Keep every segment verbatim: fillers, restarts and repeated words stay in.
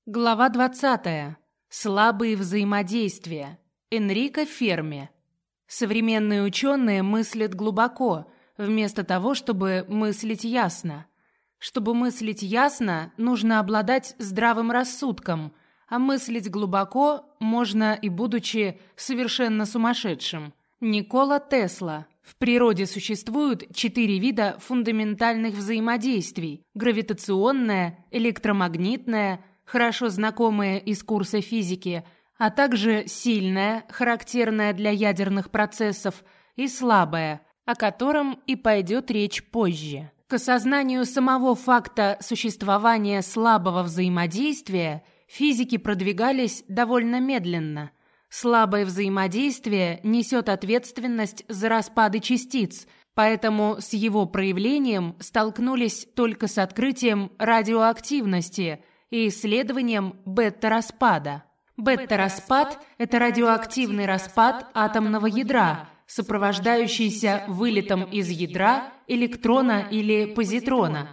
Глава двадцатая. Слабые взаимодействия. Энрико Ферми. Современные ученые мыслят глубоко, вместо того, чтобы мыслить ясно. Чтобы мыслить ясно, нужно обладать здравым рассудком, а мыслить глубоко можно и будучи совершенно сумасшедшим. Никола Тесла. В природе существуют четыре вида фундаментальных взаимодействий: гравитационное, электромагнитное, хорошо знакомые из курса физики, а также сильное, характерное для ядерных процессов, и слабое, о котором и пойдет речь позже. К осознанию самого факта существования слабого взаимодействия физики продвигались довольно медленно. Слабое взаимодействие несет ответственность за распады частиц, поэтому с его проявлением столкнулись только с открытием радиоактивности и исследованием бета-распада. Бета-распад – это радиоактивный распад атомного ядра, сопровождающийся вылетом из ядра электрона или позитрона.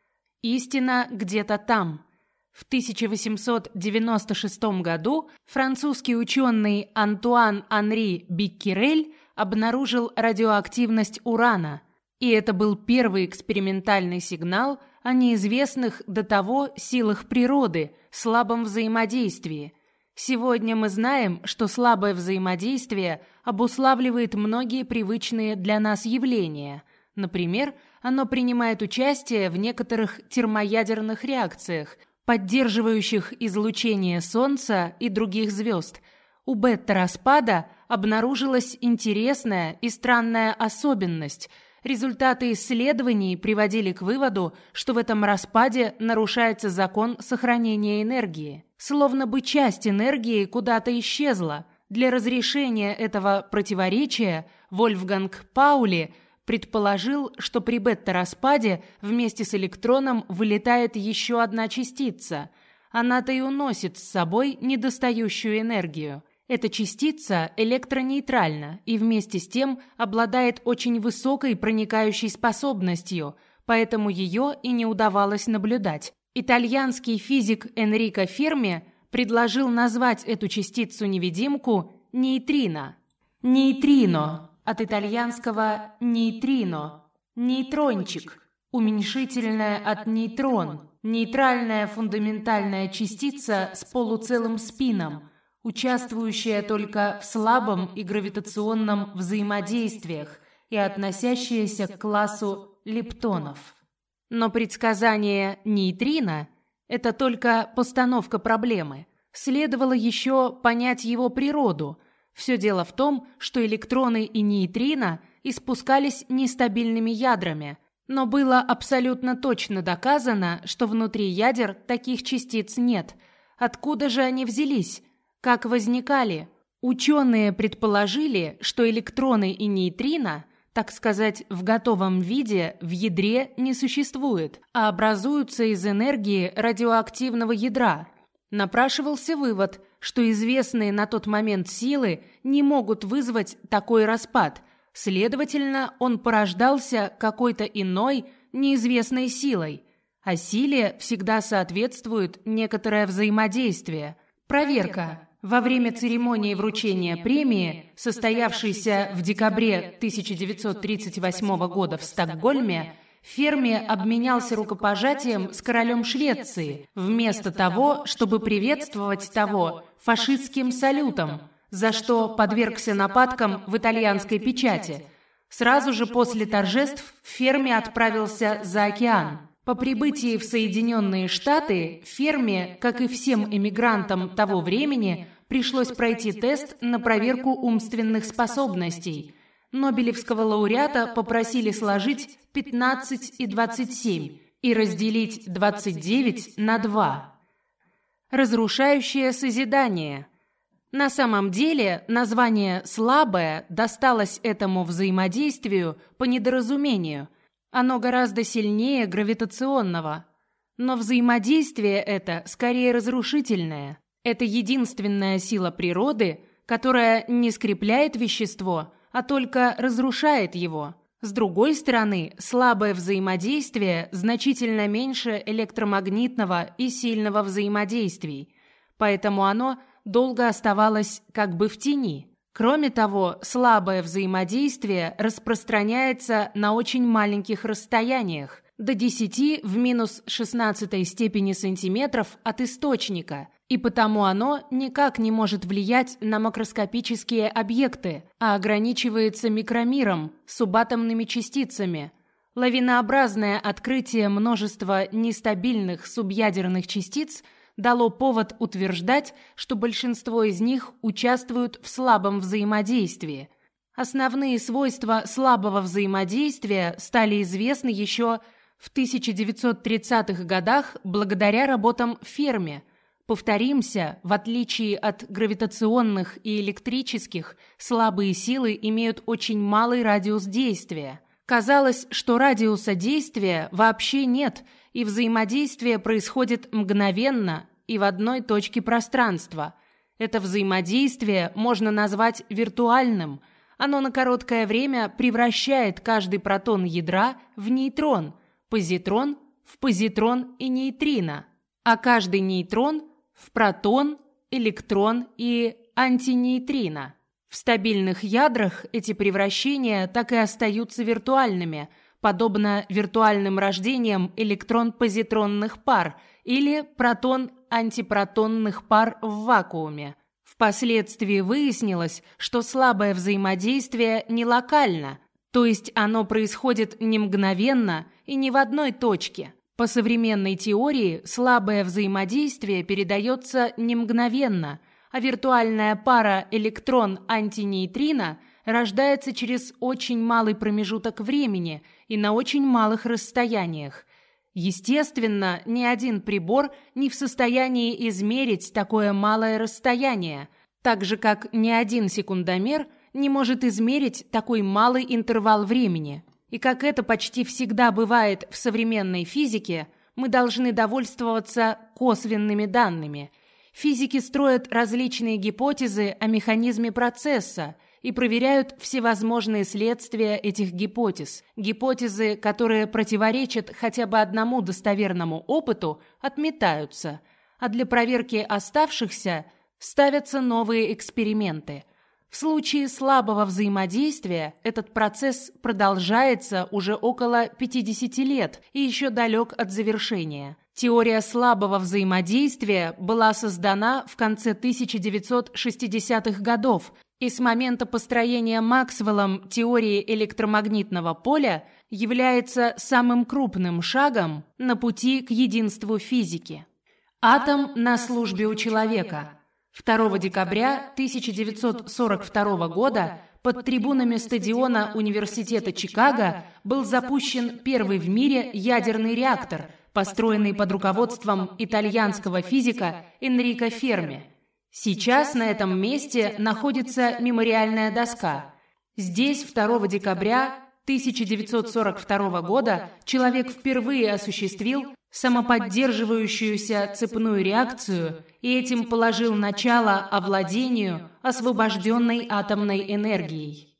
Истина где-то там. В тысяча восемьсот девяносто шестом году французский ученый Антуан-Анри Беккерель обнаружил радиоактивность урана, и это был первый экспериментальный сигнал о неизвестных до того силах природы, слабом взаимодействии. Сегодня мы знаем, что слабое взаимодействие обуславливает многие привычные для нас явления. Например, оно принимает участие в некоторых термоядерных реакциях, поддерживающих излучение Солнца и других звезд. У бета-распада обнаружилась интересная и странная особенность. Результаты исследований приводили к выводу, что в этом распаде нарушается закон сохранения энергии. Словно бы часть энергии куда-то исчезла. Для разрешения этого противоречия Вольфганг Паули предположил, что при бета-распаде вместе с электроном вылетает еще одна частица. Она-то и уносит с собой недостающую энергию. Эта частица электронейтральна и вместе с тем обладает очень высокой проникающей способностью, поэтому ее и не удавалось наблюдать. Итальянский физик Энрико Ферми предложил назвать эту частицу-невидимку нейтрино. Нейтрино от итальянского нейтрино – нейтрончик, уменьшительное от нейтрон, нейтральная фундаментальная частица с полуцелым спином, участвующая только в слабом и гравитационном взаимодействиях и относящаяся к классу лептонов. Но предсказание нейтрино – это только постановка проблемы. Следовало еще понять его природу. Все дело в том, что электроны и нейтрино испускались нестабильными ядрами, но было абсолютно точно доказано, что внутри ядер таких частиц нет. Откуда же они взялись? Как возникали? Ученые предположили, что электроны и нейтрино, так сказать, в готовом виде, в ядре не существует, а образуются из энергии радиоактивного ядра. Напрашивался вывод, что известные на тот момент силы не могут вызвать такой распад. Следовательно, он порождался какой-то иной, неизвестной силой. А силе всегда соответствует некоторое взаимодействие. Проверка. Во время церемонии вручения премии, состоявшейся в декабре тысяча девятьсот тридцать восьмого года в Стокгольме, Ферми обменялся рукопожатием с королем Швеции, вместо того, чтобы приветствовать того фашистским салютом, за что подвергся нападкам в итальянской печати. Сразу же после торжеств Ферми отправился за океан. По прибытии в Соединенные Штаты Ферми, как и всем эмигрантам того времени, пришлось пройти тест на проверку умственных способностей. Нобелевского лауреата попросили сложить пятнадцать и двадцать семь и разделить двадцать девять на два. Разрушающее созидание. На самом деле название «слабое» досталось этому взаимодействию по недоразумению. Оно гораздо сильнее гравитационного. Но взаимодействие это скорее разрушительное. Это единственная сила природы, которая не скрепляет вещество, а только разрушает его. С другой стороны, слабое взаимодействие значительно меньше электромагнитного и сильного взаимодействий, поэтому оно долго оставалось как бы в тени. Кроме того, слабое взаимодействие распространяется на очень маленьких расстояниях, до десяти в минус шестнадцатой степени сантиметров от источника, и потому оно никак не может влиять на макроскопические объекты, а ограничивается микромиром, субатомными частицами. Лавинообразное открытие множества нестабильных субъядерных частиц дало повод утверждать, что большинство из них участвуют в слабом взаимодействии. Основные свойства слабого взаимодействия стали известны еще в тысяча девятьсот тридцатых годах благодаря работам Ферми. Повторимся, в отличие от гравитационных и электрических, слабые силы имеют очень малый радиус действия. Казалось, что радиуса действия вообще нет, и взаимодействие происходит мгновенно и в одной точке пространства. Это взаимодействие можно назвать виртуальным. Оно на короткое время превращает каждый протон ядра в нейтрон, позитрон в позитрон и нейтрино, а каждый нейтрон в протон, электрон и антинейтрино. В стабильных ядрах эти превращения так и остаются виртуальными, подобно виртуальным рождениям электрон-позитронных пар или протон-антипротонных пар в вакууме. Впоследствии выяснилось, что слабое взаимодействие не локально, то есть оно происходит не мгновенно и не в одной точке. По современной теории слабое взаимодействие передается не мгновенно, а виртуальная пара электрон-антинейтрино рождается через очень малый промежуток времени и на очень малых расстояниях. Естественно, ни один прибор не в состоянии измерить такое малое расстояние, так же как ни один секундомер не может измерить такой малый интервал времени. И как это почти всегда бывает в современной физике, мы должны довольствоваться косвенными данными. Физики строят различные гипотезы о механизме процесса и проверяют всевозможные следствия этих гипотез. Гипотезы, которые противоречат хотя бы одному достоверному опыту, отметаются, а для проверки оставшихся ставятся новые эксперименты. В случае слабого взаимодействия этот процесс продолжается уже около пятидесяти лет и еще далек от завершения. Теория слабого взаимодействия была создана в конце тысяча девятьсот шестидесятых годов, и с момента построения Максвеллом теории электромагнитного поля является самым крупным шагом на пути к единству физики. Атом на службе у человека. второго декабря тысяча девятьсот сорок второго года под трибунами стадиона Университета Чикаго был запущен первый в мире ядерный реактор, построенный под руководством итальянского физика Энрико Ферми. Сейчас на этом месте находится мемориальная доска. Здесь второго декабря тысяча девятьсот сорок второго года человек впервые осуществил самоподдерживающуюся цепную реакцию и этим положил начало овладению освобожденной атомной энергией.